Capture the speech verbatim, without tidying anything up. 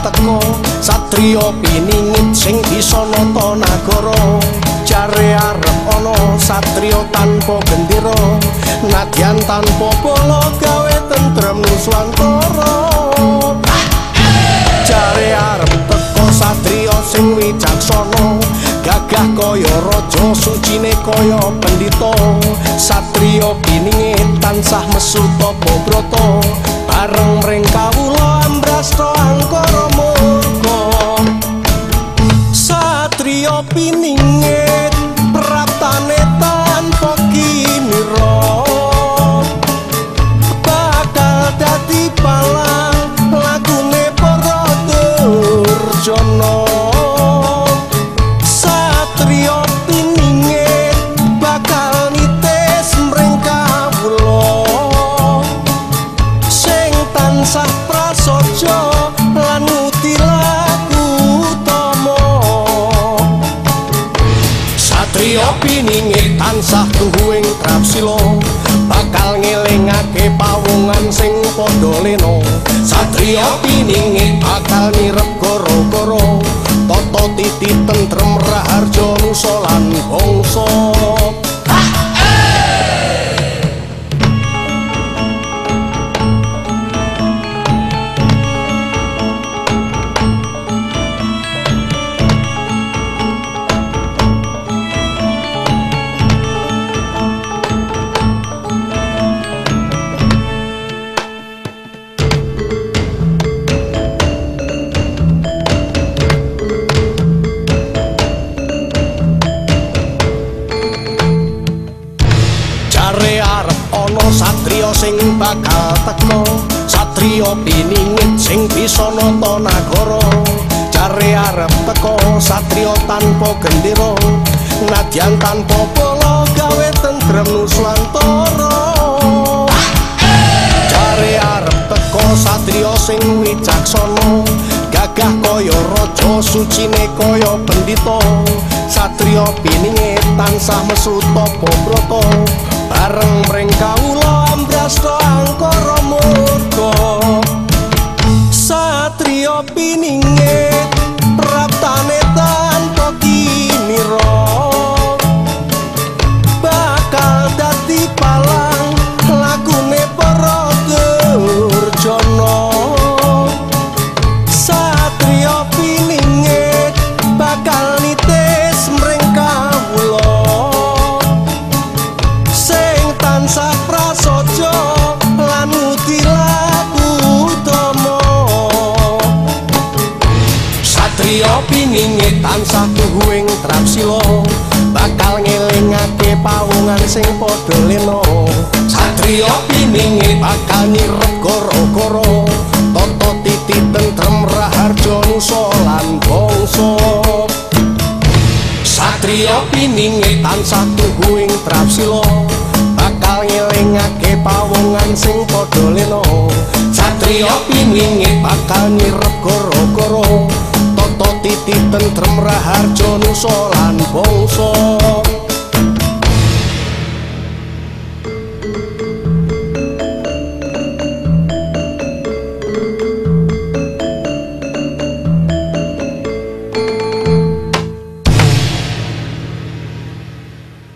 teko satriya piningit sing bisa nata nagara jare arep ana satriya tanpa gendera nadyan tanpa bala gawe tentrem nuswantara jare arep teko satriya sing wicaksana gagah kaya raja sucine kaya pendhita satriya piningit tansah mesu tapa brata bareng mring kawula ambrasta angkara murka satriya piningit praptane tanpa kinira bakal dadi palang lagune para durjana satriya piningit bakal nitis mring kawula sing tansah prasaja lan mutilaku utama satriya piningit tansah tuhu ing trapsila bakal ngelingake pawungan sing padha lena satriya piningit bakal nirep gara-gara tata titi tentrem raharja nusa lan bangsa satriya sing bakal teko satriya piningit sing bisa nata nagara jare arep teko satriya tanpa gendera nadyan tanpa bala gawe tentrem nuswantara jare arep teko satriya sing wicaksana gagah kaya raja sucine kaya pendhita satriya piningit tansah mesu tapa brata bareng mring kawula ambrasta angkara murka satriya piningit praptane tanpa kinira bakal dadi palang lagune para durjana satriya piningit bakal nitis mring kawula tansah prasaja lan mutilaku utama satriya piningit tansah tuhu ing trapsila bakal ngelingake pawungan sing padha lena satriya piningit bakal nirep gara-gara tata titi tentrem raharja nusa lan bangsa satriya piningit tansah tuhu ing trapsila bakal ngelingake pawungan sing padha lena satriya piningit bakal nirep gara-gara tata titi tentrem raharja nusa lan bangsa